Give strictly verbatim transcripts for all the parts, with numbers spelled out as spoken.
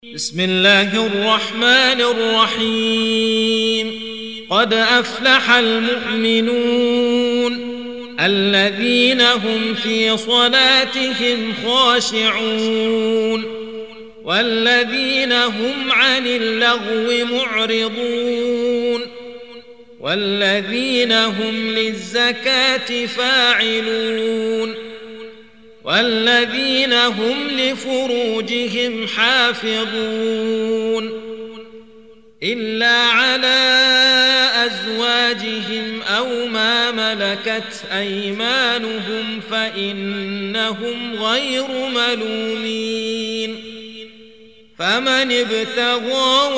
بسم الله الرحمن الرحيم قد أفلح المؤمنون الذين هم في صلاتهم خاشعون والذين هم عن اللغو معرضون والذين هم للزكاة فاعلون والذين هم لفروجهم حافظون إلا على أزواجهم أو ما ملكت أيمانهم فإنهم غير ملومين فمن ابتغى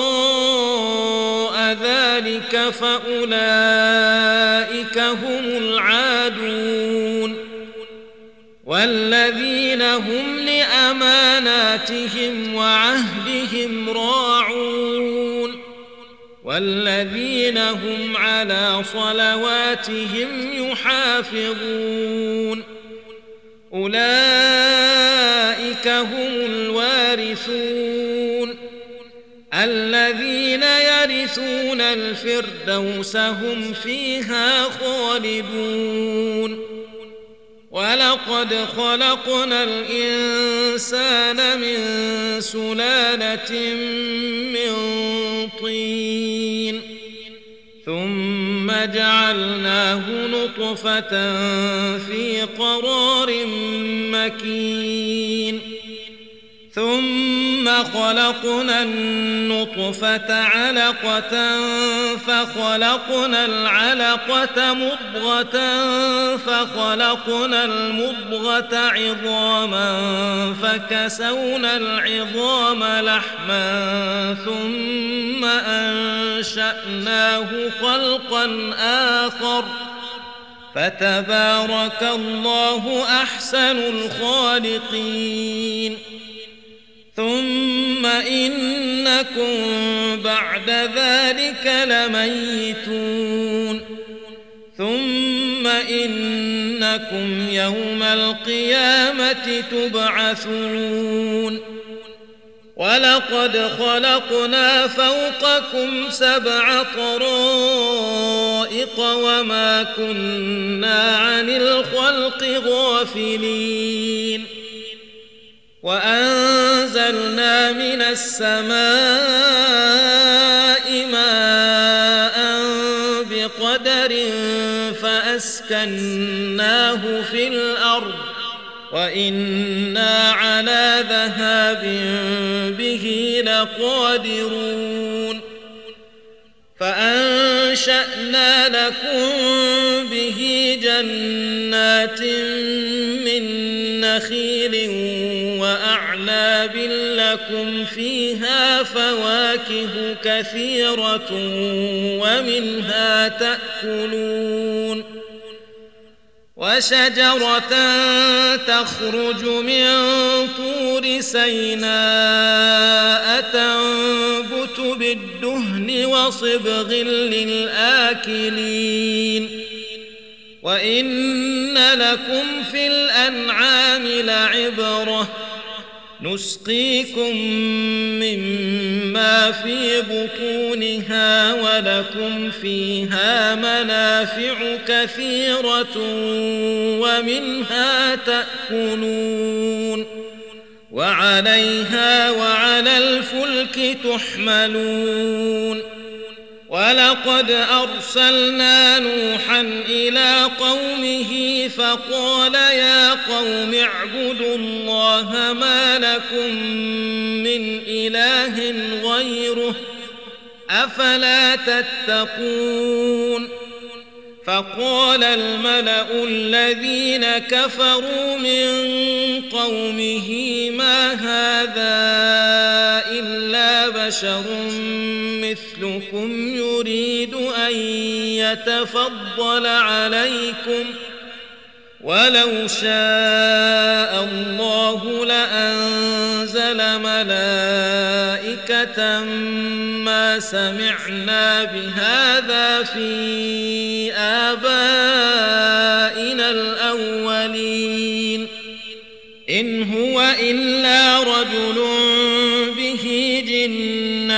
وراء ذلك فأولئك هم العادون والذين هم لأماناتهم وعهدهم راعون والذين هم على صلواتهم يحافظون أولئك هم الوارثون الذين يرثون الفردوس هم فيها خالدون ولقد خلقنا الإنسان من سلالة من طين ثم جعلناه نطفة في قرار مكين ثم خلقنا النطفة علقة فخلقنا العلقة مضغة فخلقنا المضغة عظاما فكسونا العظام لحما ثم أنشأناه خلقا آخر فتبارك الله أحسن الخالقين ثم إنكم بعد ذلك لميتون ثم إنكم يوم القيامة تبعثون ولقد خلقنا فوقكم سبع طرائق وما كنا عن الخلق غافلين وأنزلنا من السماء ماء بقدر فأسكناه في الأرض وإنا على ذهاب به لقادرون فأنشأنا لكم به جنات من نخيل وأعناب لكم فيها فواكه كثيرة ومنها تأكلون وشجرة تخرج من طور سيناء تنبت بالدهن وصبغ للآكلين وإن لكم في الأنعام لعبرة نسقيكم مما في بطونها ولكم فيها منافع كثيرة ومنها تأكلون وعليها وعلى الفلك تحملون ولقد أرسلنا نوحا إلى قومه فقال يا قوم اعبدوا الله ما لكم من إله غيره أفلا تتقون فقال الملأ الذين كفروا من قومه ما هذا إلا بشر مثلكم يريد أن يتفضل عليكم ولو شاء الله لأنزل ملائكة ما سمعنا بهذا في آبائنا الأولين إن هو إلا رجل به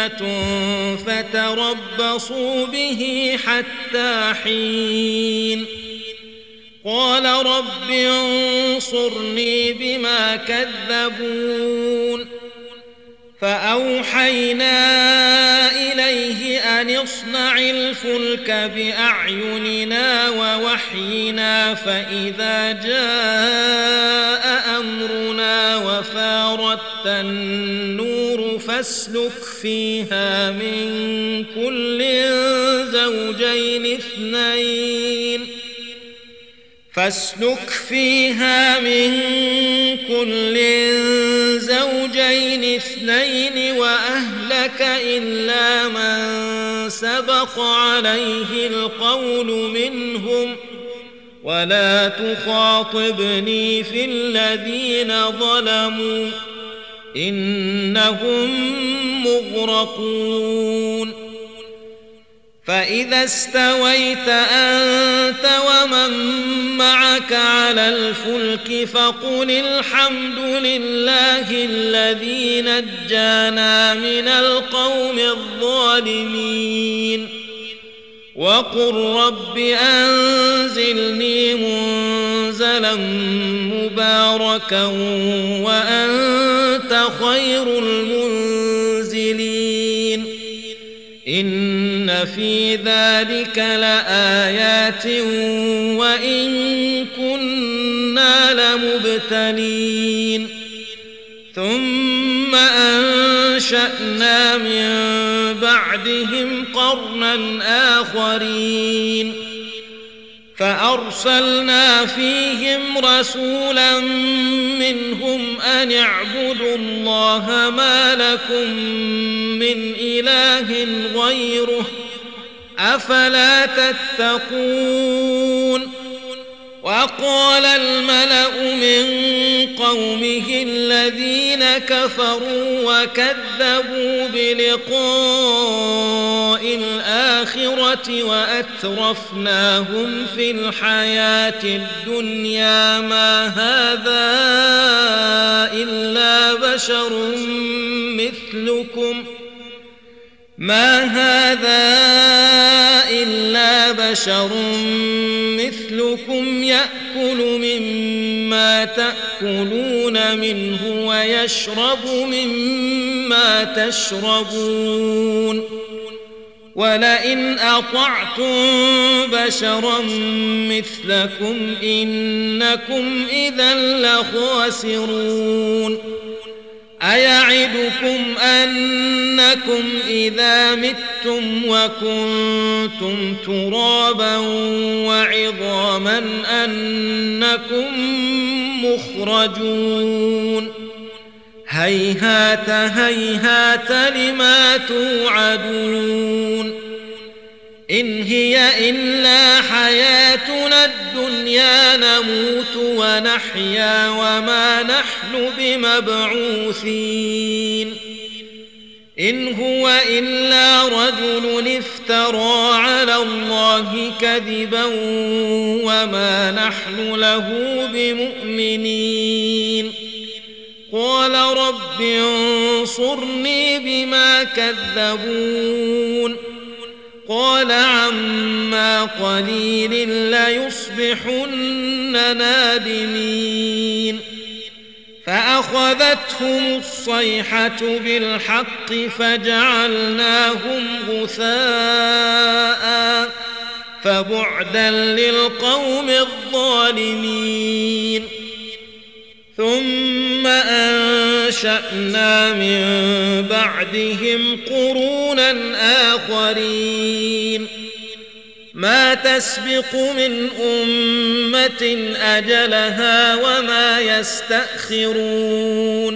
جنة فتربصوا به حتى حين قال رب انصرني بما كذبون فأوحينا إليه أن اصنع الفلك بأعيننا ووحينا فإذا جاء أمرنا وفارت النور فاسلك فيها من كل زوجين اثنين فاسلك فيها من كل زوجين اثنين وأهلك إلا من سبق عليه القول منهم ولا تخاطبني في الذين ظلموا إنهم مغرقون فإذا استويت أنت ومن معك على الفلك فقل الحمد لله الذي نجانا من القوم الظالمين وقل رب أنزلني منزلا مباركا وأنت خير المنزلين إن في ذلك لآيات وإن كنا لمبتلين ثم أنشأنا من بعدهم قرنا آخرين فأرسلنا فيهم رسولا منهم أن اعبدوا الله ما لكم من إله غيره أفلا تتقون وقال الملأ من قومه الذين كفروا وكذبوا بلقاء الآخرة وأترفناهم في الحياة الدنيا ما هذا إلا بشر مثلكم ما هذا إلا بشر مثلكم يأكل مما تأكلون منه ويشرب مما تشربون ولئن أطعتم بشرا مثلكم إنكم إذا لخاسرون أيعدكم أنكم إذا متم وكنتم ترابا وعظاما أنكم مخرجون هيهات هيهات لما توعدون إن هي إلا حياتنا الدنيا نموت ونحيا وما نحن بمبعوثين إن هو إلا رجل افترى على الله كذبا وما نحن له بمؤمنين قال رب انصرني بما كذبون قال عما قليل ليصبحن نادمين فأخذتهم الصيحة بالحق فجعلناهم غثاء فبعدا للقوم الظالمين ثم أنشأنا من بعدهم قرونا آخرين ما تسبق من أمة أجلها وما يستأخرون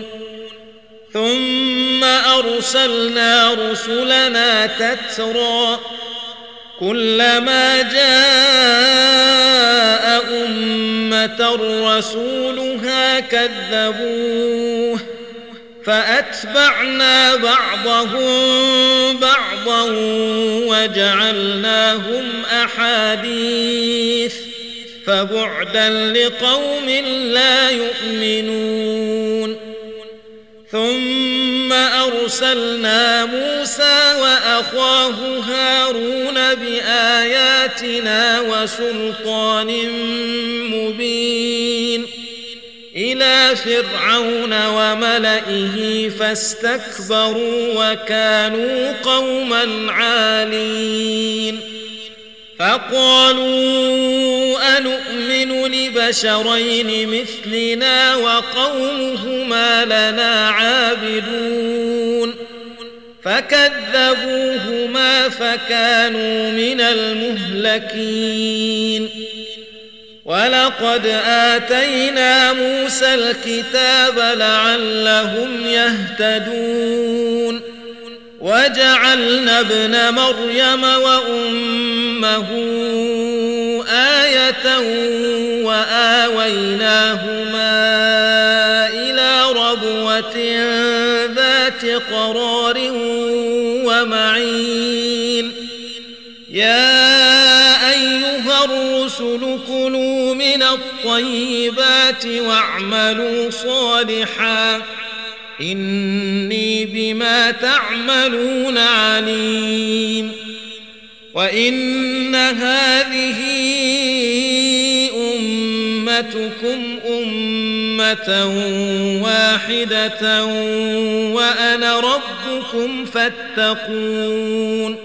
ثم أرسلنا رسلنا تترى كلما جاء أمة رسولها كذبوه فأتبعنا بعضهم بعضا وجعلناهم أحاديث فبعدا لقوم لا يؤمنون ثم ثم أرسلنا موسى وأخاه هارون بآياتنا وسلطان مبين إلى فرعون وملئه فاستكبروا وكانوا قوما عالين فقالوا أنؤمن لبشرين مثلنا وقومهما لنا عابدون فكذبوهما فكانوا من المهلكين ولقد آتينا موسى الكتاب لعلهم يهتدون وجعلنا ابن مريم وأمه آية وآويناهما إلى ربوة ذات قرار ومعين يا أيها الرسل كلوا من الطيبات واعملوا صالحا إني بما تعملون عليم وإن هذه أمتكم أمة واحدة وأنا ربكم فاتقون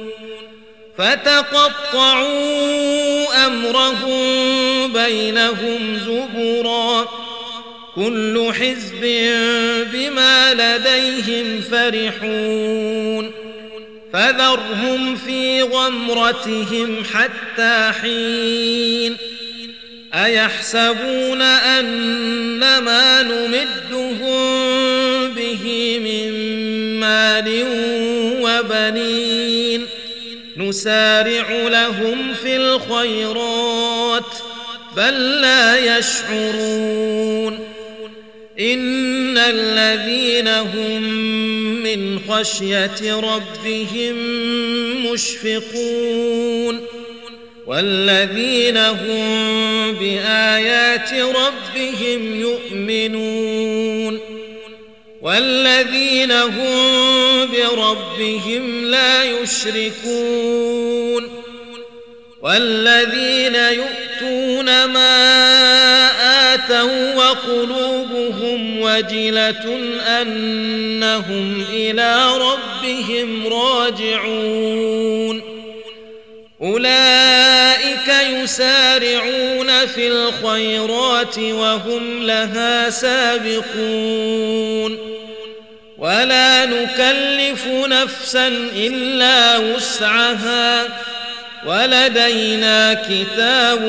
فتقطعوا أمرهم بينهم زبرا كل حزب بما لديهم فرحون فذرهم في غمرتهم حتى حين أيحسبون أن ما نمدهم به من مال وبنين نسارع لهم في الخيرات بل لا يشعرون إن الذين هم من خشية ربهم مشفقون والذين هم بآيات ربهم يؤمنون والذين هم بربهم لا يشركون والذين يؤتون ما آتوا وقلوبهم وجلة أنهم إلى ربهم راجعون أولئك يسارعون في الخيرات وهم لها سابقون ولا نكلف نفسا إلا وسعها ولدينا كتاب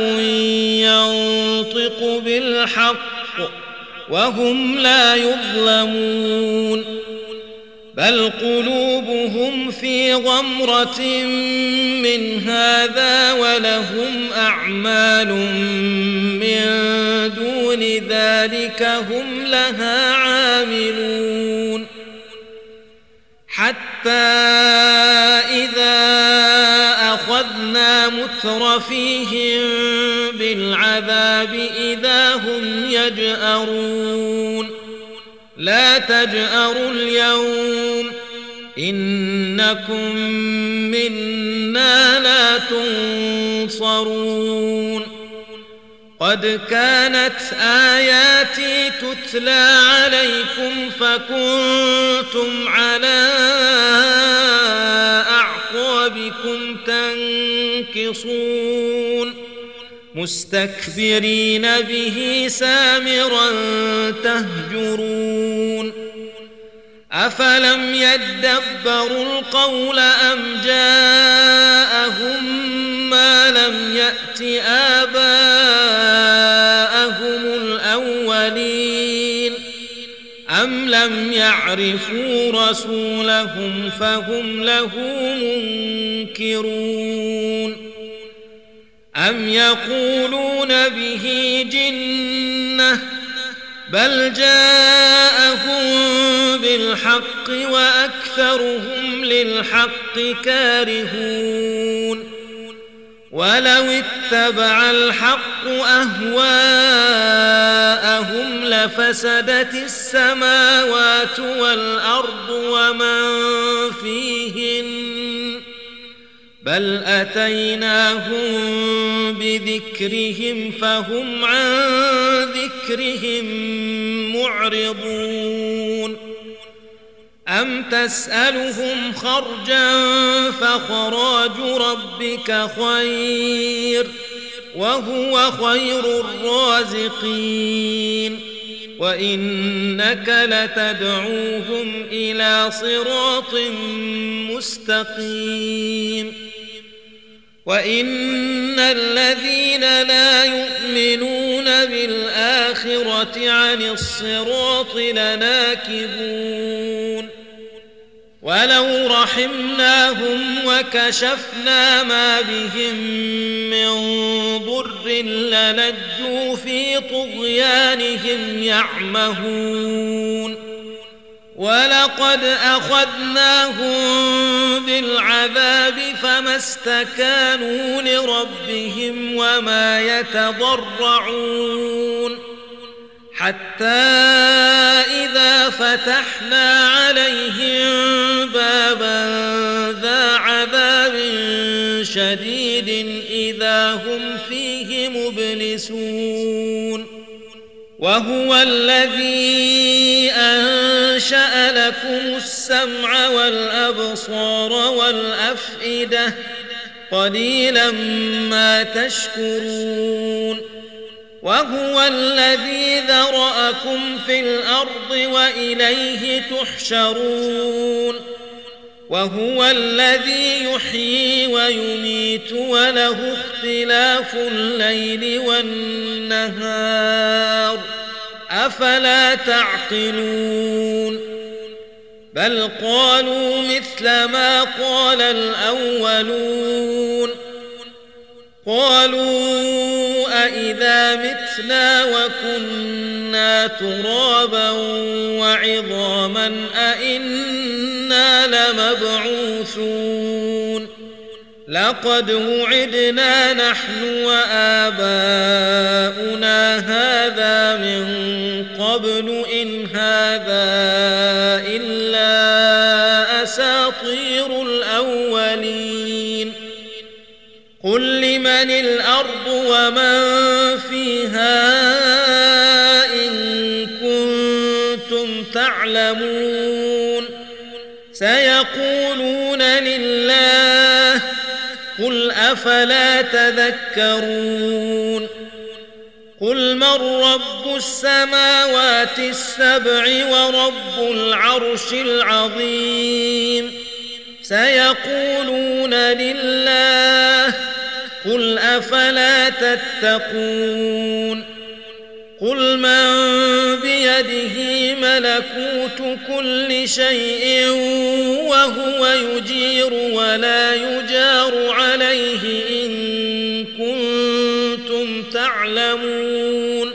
ينطق بالحق وهم لا يظلمون بل قلوبهم في غمرة من هذا ولهم أعمال من دون ذلك هم لها عاملون حتى إذا أخذنا مترفيهم بالعذاب إذا هم يجأرون لا تجأروا اليوم إنكم منا لا تنصرون قد كانت آياتي تتلى عليكم فكنتم على أعقابكم تنكصون مستكبرين به سامرا تهجرون أفلم يدبروا القول أم جاءهم ما لم يأت آباءهم الأولين أم لم يعرفوا رسولهم فهم له منكرون أم يقولون به جنة بل جاءهم بالحق وأكثرهم للحق كارهون ولو اتبع الحق أهواءهم لفسدت السماوات والأرض ومن فيهن بل أتيناهم بذكرهم فهم عن ذكرهم معرضون أم تسألهم خرجا فخراج ربك خير وهو خير الرازقين وإنك لتدعوهم إلى صراط مستقيم وإن الذين لا يؤمنون بالآخرة عن الصراط لناكبون ولو رحمناهم وكشفنا ما بهم من ضر للجوا في طغيانهم يعمهون ولقد أخذناهم بالعذاب فما استكانوا لربهم وما يتضرعون حتى إذا فتحنا عليهم بابا ذا عذاب شديد إذا هم فيه مبلسون وهو الذي أنشأ لكم السمع والأبصار والأفئدة قليلا ما تشكرون وهو الذي ذرأكم في الأرض وإليه تحشرون وهو الذي يحيي ويميت وله اختلاف الليل والنهار أفلا تعقلون بل قالوا مثل ما قال الأولون قالوا أإذا متنا وكنا ترابا وعظاما أإنا لمبعوثون لقد وعدنا نحن وآباؤنا هذا من قبل إن هذا إلا أساطير الأولين قل لمن الأرض ومن فيها إن كنتم تعلمون سيقولون لله قل أفلا تذكرون قل من رب السماوات السبع ورب العرش العظيم سيقولون لله قل أفلا تتقون قل من بيده ملكوت كل شيء وهو يجير ولا يجار عليه إن كنتم تعلمون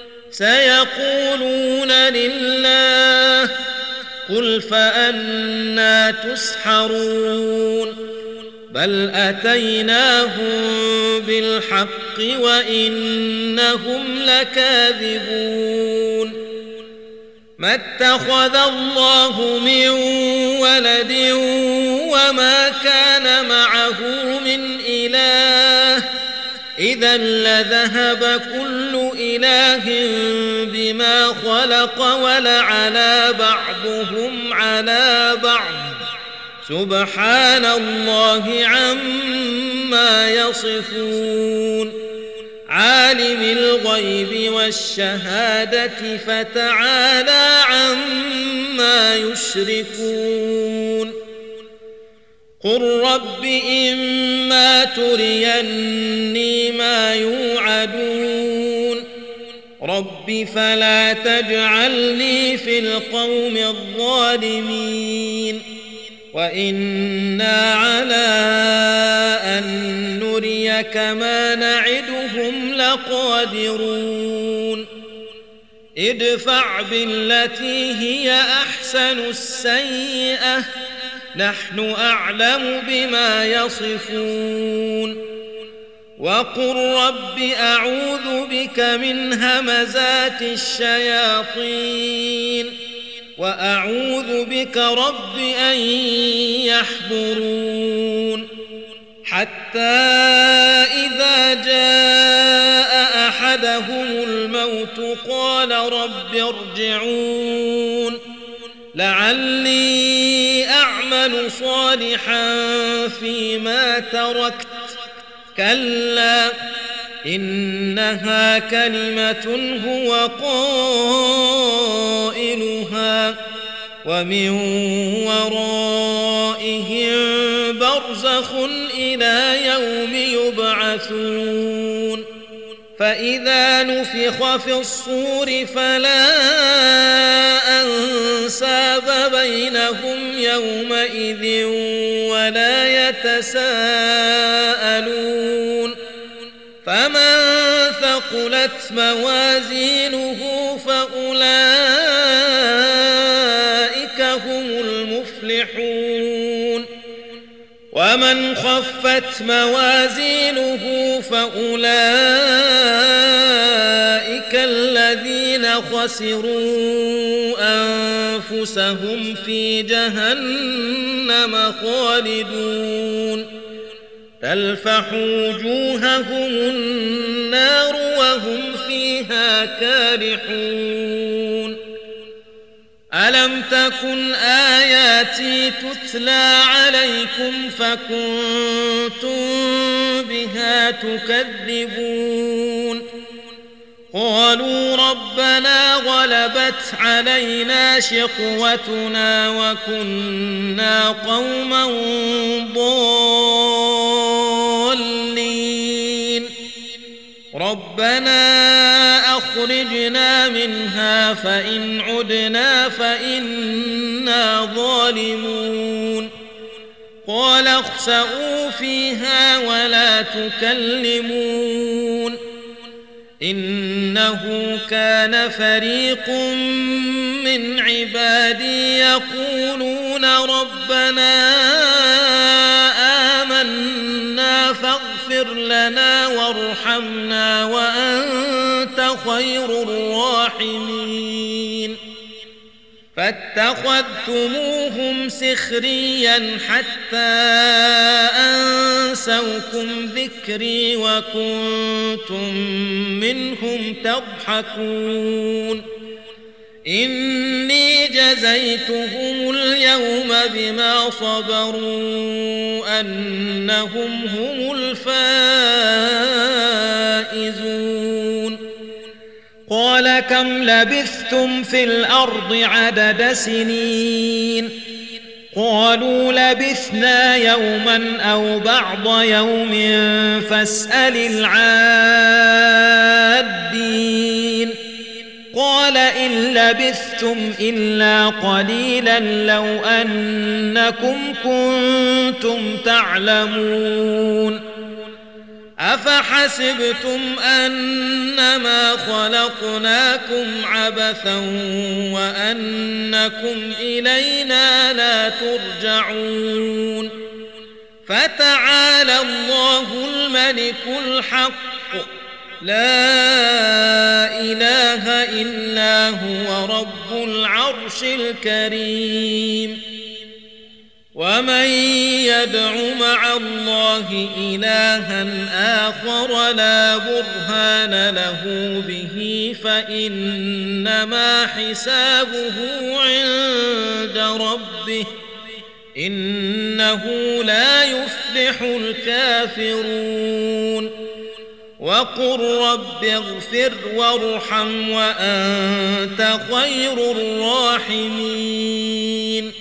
سيقولون لله قل فأنى تسحرون بل أتيناهم بالحق وإنهم لكاذبون ما اتخذ الله من ولد وما كان معه من إله إذا لذهب كل إله بما خلق ولعلى بعضهم على بعض سبحان الله عما يصفون عالم الغيب والشهادة فتعالى عما يشركون قل رب إما تريني ما يوعدون رب فلا تجعلني في القوم الظالمين وإنا على أن نريك ما نعدهم لقادرون ادفع بالتي هي أحسن السيئة نحن أعلم بما يصفون وقل رب أعوذ بك من همزات الشياطين وأعوذ بك رب أن يحضرون حتى إذا جاء أحدهم الموت قال رب ارجعون لعلي أعمل صالحا فيما تركت كلا إنها كلمة هو قائلها ومن ورائهم برزخ إلى يوم يبعثون فإذا نفخ في الصور فلا أنساب بينهم يومئذ ولا يتساءلون فمن ثقلت موازينه فأولئك هم المفلحون ومن خفت موازينه فأولئك الذين خسروا أنفسهم في جهنم خالدون تلفح وجوههم النار وهم فيها كالحون ألم تكن آياتي تتلى عليكم فكنتم بها تكذبون قالوا ربنا غلبت علينا شقوتنا وكنا قوما ضالين ربنا أخرجنا منها فإن عدنا فإنا ظالمون قال اخسئوا فيها ولا تكلمون إنه كان فريق من عبادي يقولون ربنا آمنا فاغفر لنا وارحمنا وأنت خير الراحمين فاتخذتموهم سخريا حتى أنسوكم ذكري وكنتم منهم تضحكون إني جزيتهم اليوم بما صبروا أنهم هم الفائزون قال كم لبثتم في الأرض عدد سنين قالوا لبثنا يوما أو بعض يوم فاسأل العادين قال إن لبثتم إلا قليلا لو أنكم كنتم تعلمون أفحسبتم أنما خلقناكم عبثا وأنكم إلينا لا ترجعون فتعالى الله الملك الحق لا إله إلا هو رب العرش الكريم ومن يدع مع الله إلها آخر لا برهان له به فإنما حسابه عند ربه إنه لا يفلح الكافرون وقل رب اغفر وارحم وأنت خير الراحمين